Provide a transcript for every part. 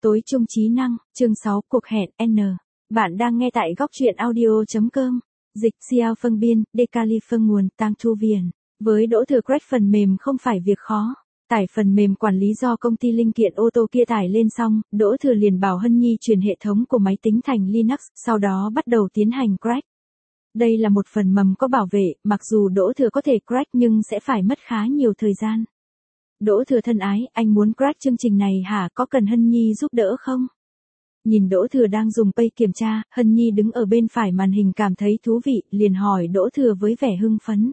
Tối trung trí năng, chương 6, cuộc hẹn N. Bạn đang nghe tại góc truyện audio.com. Dịch Xiao phân biên, Decali phân nguồn, Tang Thu Viền. Với Đỗ Thừa Crack phần mềm không phải việc khó. Tải phần mềm quản lý do công ty linh kiện ô tô kia tải lên xong, Đỗ Thừa liền bảo Hân Nhi chuyển hệ thống của máy tính thành Linux, sau đó bắt đầu tiến hành crack. Đây là một phần mầm có bảo vệ, mặc dù Đỗ Thừa có thể crack nhưng sẽ phải mất khá nhiều thời gian. Đỗ Thừa thân ái, anh muốn crack chương trình này hả, có cần Hân Nhi giúp đỡ không? Nhìn Đỗ Thừa đang dùng Pay kiểm tra, Hân Nhi đứng ở bên phải màn hình cảm thấy thú vị, liền hỏi Đỗ Thừa với vẻ hưng phấn.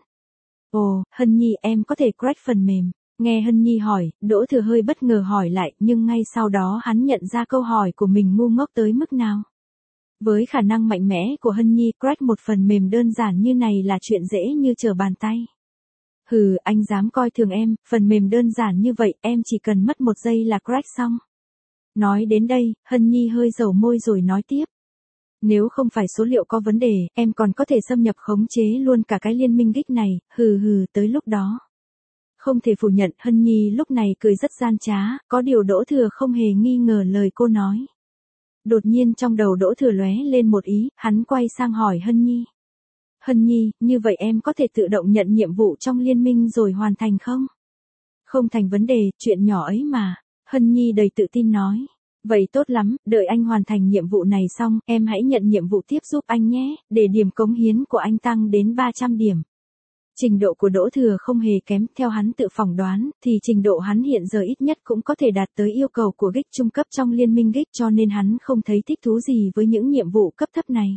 Ồ, Hân Nhi em có thể crack phần mềm. Nghe Hân Nhi hỏi, Đỗ Thừa hơi bất ngờ hỏi lại, nhưng ngay sau đó hắn nhận ra câu hỏi của mình ngu ngốc tới mức nào. Với khả năng mạnh mẽ của Hân Nhi, crack một phần mềm đơn giản như này là chuyện dễ như trở bàn tay. Hừ, anh dám coi thường em, phần mềm đơn giản như vậy, em chỉ cần mất 1 giây là crack xong. Nói đến đây, Hân Nhi hơi dầu môi rồi nói tiếp. Nếu không phải số liệu có vấn đề, em còn có thể xâm nhập khống chế luôn cả cái liên minh geek này, tới lúc đó. Không thể phủ nhận, Hân Nhi lúc này cười rất gian trá, có điều Đỗ Thừa không hề nghi ngờ lời cô nói. Đột nhiên trong đầu Đỗ Thừa lóe lên một ý, hắn quay sang hỏi Hân Nhi. Hân Nhi, như vậy em có thể tự động nhận nhiệm vụ trong liên minh rồi hoàn thành không? Không thành vấn đề, chuyện nhỏ ấy mà. Hân Nhi đầy tự tin nói. Vậy tốt lắm, đợi anh hoàn thành nhiệm vụ này xong, em hãy nhận nhiệm vụ tiếp giúp anh nhé, để điểm cống hiến của anh tăng đến 300 điểm. Trình độ của Đỗ Thừa không hề kém, theo hắn tự phỏng đoán, thì trình độ hắn hiện giờ ít nhất cũng có thể đạt tới yêu cầu của geek trung cấp trong liên minh geek, cho nên hắn không thấy thích thú gì với những nhiệm vụ cấp thấp này.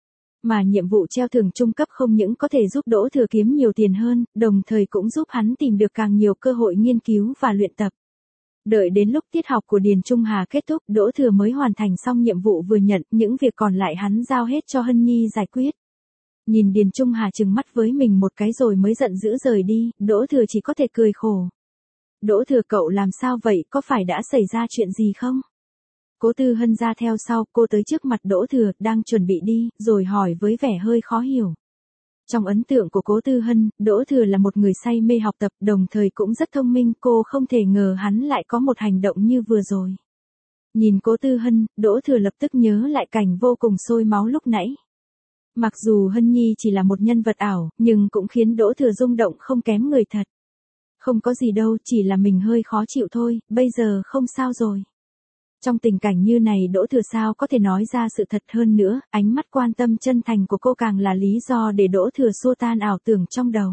Mà nhiệm vụ treo thưởng trung cấp không những có thể giúp Đỗ Thừa kiếm nhiều tiền hơn, đồng thời cũng giúp hắn tìm được càng nhiều cơ hội nghiên cứu và luyện tập. Đợi đến lúc tiết học của Điền Trung Hà kết thúc, Đỗ Thừa mới hoàn thành xong nhiệm vụ vừa nhận, những việc còn lại hắn giao hết cho Hân Nhi giải quyết. Nhìn Điền Trung Hà trừng mắt với mình một cái rồi mới giận dữ rời đi, Đỗ Thừa chỉ có thể cười khổ. Đỗ Thừa cậu làm sao vậy, có phải đã xảy ra chuyện gì không? Cố Tư Hân ra theo sau, cô tới trước mặt Đỗ Thừa, đang chuẩn bị đi, rồi hỏi với vẻ hơi khó hiểu. Trong ấn tượng của Cố Tư Hân, Đỗ Thừa là một người say mê học tập, đồng thời cũng rất thông minh, cô không thể ngờ hắn lại có một hành động như vừa rồi. Nhìn Cố Tư Hân, Đỗ Thừa lập tức nhớ lại cảnh vô cùng sôi máu lúc nãy. Mặc dù Hân Nhi chỉ là một nhân vật ảo, nhưng cũng khiến Đỗ Thừa rung động không kém người thật. Không có gì đâu, chỉ là mình hơi khó chịu thôi, bây giờ không sao rồi. Trong tình cảnh như này Đỗ Thừa sao có thể nói ra sự thật hơn nữa, ánh mắt quan tâm chân thành của cô càng là lý do để Đỗ Thừa xua tan ảo tưởng trong đầu.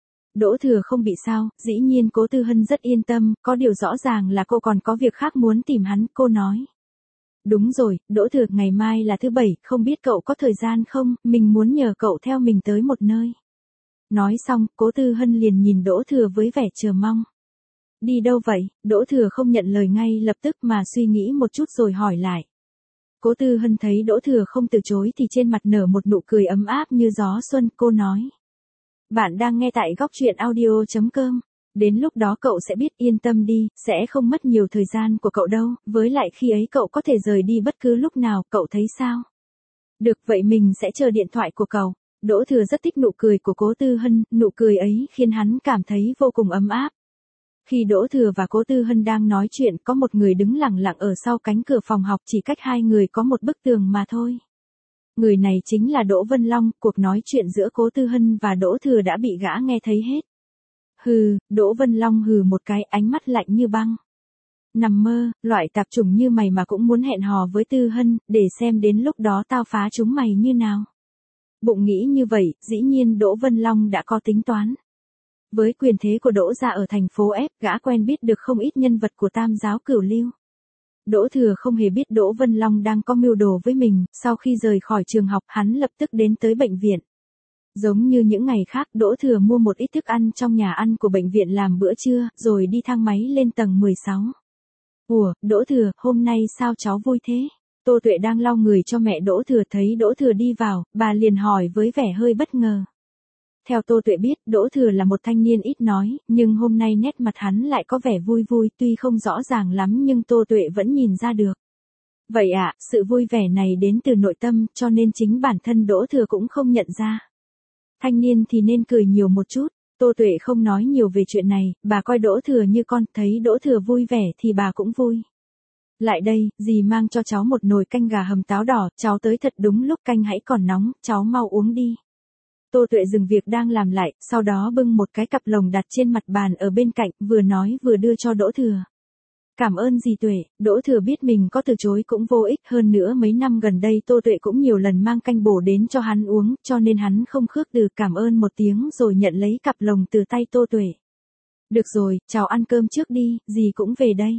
Đỗ Thừa không bị sao, dĩ nhiên Cố Tư Hân rất yên tâm, có điều rõ ràng là cô còn có việc khác muốn tìm hắn, cô nói. Đúng rồi, Đỗ Thừa, ngày mai là thứ 7, không biết cậu có thời gian không, mình muốn nhờ cậu theo mình tới một nơi. Nói xong, Cố Tư Hân liền nhìn Đỗ Thừa với vẻ chờ mong. Đi đâu vậy? Đỗ Thừa không nhận lời ngay lập tức mà suy nghĩ một chút rồi hỏi lại. Cố Tư Hân thấy Đỗ Thừa không từ chối thì trên mặt nở một nụ cười ấm áp như gió xuân, cô nói. Bạn đang nghe tại góc truyện audio.com. Đến lúc đó cậu sẽ biết, yên tâm đi, sẽ không mất nhiều thời gian của cậu đâu, với lại khi ấy cậu có thể rời đi bất cứ lúc nào, cậu thấy sao? Được, vậy mình sẽ chờ điện thoại của cậu. Đỗ Thừa rất thích nụ cười của Cố Tư Hân, nụ cười ấy khiến hắn cảm thấy vô cùng ấm áp. Khi Đỗ Thừa và Cố Tư Hân đang nói chuyện, có một người đứng lặng lặng ở sau cánh cửa phòng học, chỉ cách hai người có một bức tường mà thôi. Người này chính là Đỗ Vân Long, cuộc nói chuyện giữa Cố Tư Hân và Đỗ Thừa đã bị gã nghe thấy hết. Hừ, Đỗ Vân Long hừ một cái, ánh mắt lạnh như băng. Nằm mơ, loại tạp chủng như mày mà cũng muốn hẹn hò với Tư Hân, để xem đến lúc đó tao phá chúng mày như nào. Bụng nghĩ như vậy, dĩ nhiên Đỗ Vân Long đã có tính toán. Với quyền thế của Đỗ gia ở thành phố F, gã quen biết được không ít nhân vật của Tam giáo Cửu Lưu. Đỗ Thừa không hề biết Đỗ Vân Long đang có mưu đồ với mình, sau khi rời khỏi trường học hắn lập tức đến tới bệnh viện. Giống như những ngày khác, Đỗ Thừa mua một ít thức ăn trong nhà ăn của bệnh viện làm bữa trưa, rồi đi thang máy lên tầng 16. Ủa, Đỗ Thừa, hôm nay sao cháu vui thế? Tô Tuệ đang lau người cho mẹ Đỗ Thừa thấy Đỗ Thừa đi vào, bà liền hỏi với vẻ hơi bất ngờ. Theo Tô Tuệ biết, Đỗ Thừa là một thanh niên ít nói, nhưng hôm nay nét mặt hắn lại có vẻ vui vui, tuy không rõ ràng lắm nhưng Tô Tuệ vẫn nhìn ra được. Vậy ạ, sự vui vẻ này đến từ nội tâm, cho nên chính bản thân Đỗ Thừa cũng không nhận ra. Thanh niên thì nên cười nhiều một chút, Tô Tuệ không nói nhiều về chuyện này, bà coi Đỗ Thừa như con, thấy Đỗ Thừa vui vẻ thì bà cũng vui. Lại đây, dì mang cho cháu một nồi canh gà hầm táo đỏ, cháu tới thật đúng lúc, canh hãy còn nóng, cháu mau uống đi. Tô Tuệ dừng việc đang làm lại, sau đó bưng một cái cặp lồng đặt trên mặt bàn ở bên cạnh, vừa nói vừa đưa cho Đỗ Thừa. Cảm ơn dì Tuệ. Đỗ Thừa biết mình có từ chối cũng vô ích, hơn nữa mấy năm gần đây Tô Tuệ cũng nhiều lần mang canh bổ đến cho hắn uống, cho nên hắn không khước từ, cảm ơn một tiếng rồi nhận lấy cặp lồng từ tay Tô Tuệ. Được rồi, cháu ăn cơm trước đi, dì cũng về đây.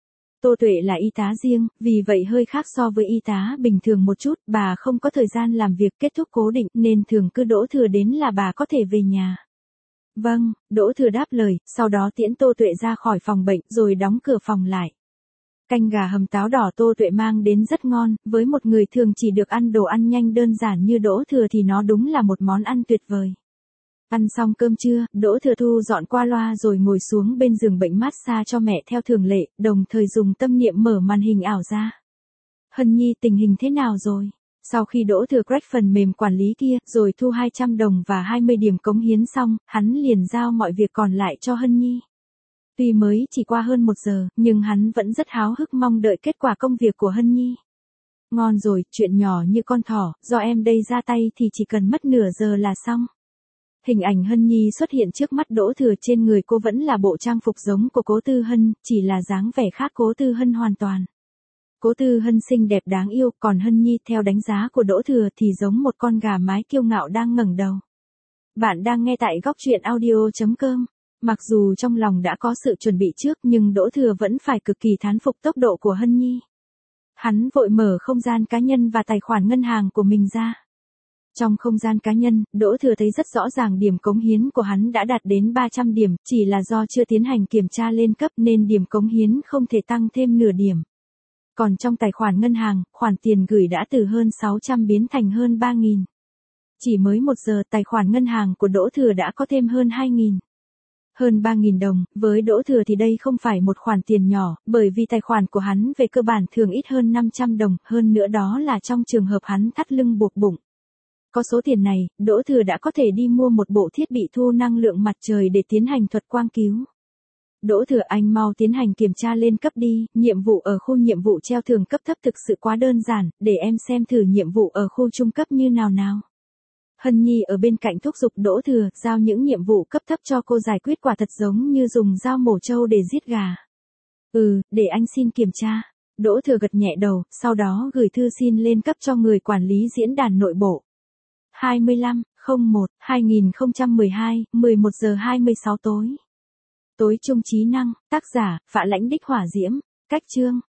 Tô Tuệ là y tá riêng, vì vậy hơi khác so với y tá bình thường một chút, bà không có thời gian làm việc kết thúc cố định nên thường cứ Đỗ Thừa đến là bà có thể về nhà. Vâng, Đỗ Thừa đáp lời, sau đó tiễn Tô Tuệ ra khỏi phòng bệnh rồi đóng cửa phòng lại. Canh gà hầm táo đỏ Tô Tuệ mang đến rất ngon, với một người thường chỉ được ăn đồ ăn nhanh đơn giản như Đỗ Thừa thì nó đúng là một món ăn tuyệt vời. Ăn xong cơm trưa, Đỗ Thừa thu dọn qua loa rồi ngồi xuống bên giường bệnh massage cho mẹ theo thường lệ, đồng thời dùng tâm niệm mở màn hình ảo ra. Hân Nhi tình hình thế nào rồi? Sau khi Đỗ Thừa crack phần mềm quản lý kia, rồi thu 200 đồng và 20 điểm cống hiến xong, hắn liền giao mọi việc còn lại cho Hân Nhi. Tuy mới chỉ qua hơn 1 giờ, nhưng hắn vẫn rất háo hức mong đợi kết quả công việc của Hân Nhi. Ngon rồi, chuyện nhỏ như con thỏ, do em đây ra tay thì chỉ cần mất nửa giờ là xong. Hình ảnh Hân Nhi xuất hiện trước mắt Đỗ Thừa, trên người cô vẫn là bộ trang phục giống của Cố Tư Hân, chỉ là dáng vẻ khác Cố Tư Hân hoàn toàn. Cố Tư Hân xinh đẹp đáng yêu, còn Hân Nhi theo đánh giá của Đỗ Thừa thì giống một con gà mái kiêu ngạo đang ngẩng đầu. Bạn đang nghe tại góc truyện audio.com. Mặc dù trong lòng đã có sự chuẩn bị trước nhưng Đỗ Thừa vẫn phải cực kỳ thán phục tốc độ của Hân Nhi. Hắn vội mở không gian cá nhân và tài khoản ngân hàng của mình ra. Trong không gian cá nhân, Đỗ Thừa thấy rất rõ ràng điểm cống hiến của hắn đã đạt đến 300 điểm, chỉ là do chưa tiến hành kiểm tra lên cấp nên điểm cống hiến không thể tăng thêm nửa điểm. Còn trong tài khoản ngân hàng, khoản tiền gửi đã từ hơn 600 biến thành hơn 3.000. Chỉ mới 1 giờ tài khoản ngân hàng của Đỗ Thừa đã có thêm hơn 2.000. Hơn 3.000 đồng, với Đỗ Thừa thì đây không phải một khoản tiền nhỏ, bởi vì tài khoản của hắn về cơ bản thường ít hơn 500 đồng, hơn nữa đó là trong trường hợp hắn thắt lưng buộc bụng. Có số tiền này, Đỗ Thừa đã có thể đi mua một bộ thiết bị thu năng lượng mặt trời để tiến hành thuật quang cứu. Đỗ Thừa, anh mau tiến hành kiểm tra lên cấp đi, nhiệm vụ ở khu nhiệm vụ treo thưởng cấp thấp thực sự quá đơn giản, để em xem thử nhiệm vụ ở khu trung cấp như nào. Hân Nhi ở bên cạnh thúc giục Đỗ Thừa, giao những nhiệm vụ cấp thấp cho cô giải quyết quả thật giống như dùng dao mổ trâu để giết gà. Để anh xin kiểm tra. Đỗ Thừa gật nhẹ đầu, sau đó gửi thư xin lên cấp cho người quản lý diễn đàn nội bộ. 25/01/2012, 11 giờ 26 tối. Tối trung trí năng, tác giả, Phạ Lãnh Đích Hỏa Diễm, cách chương.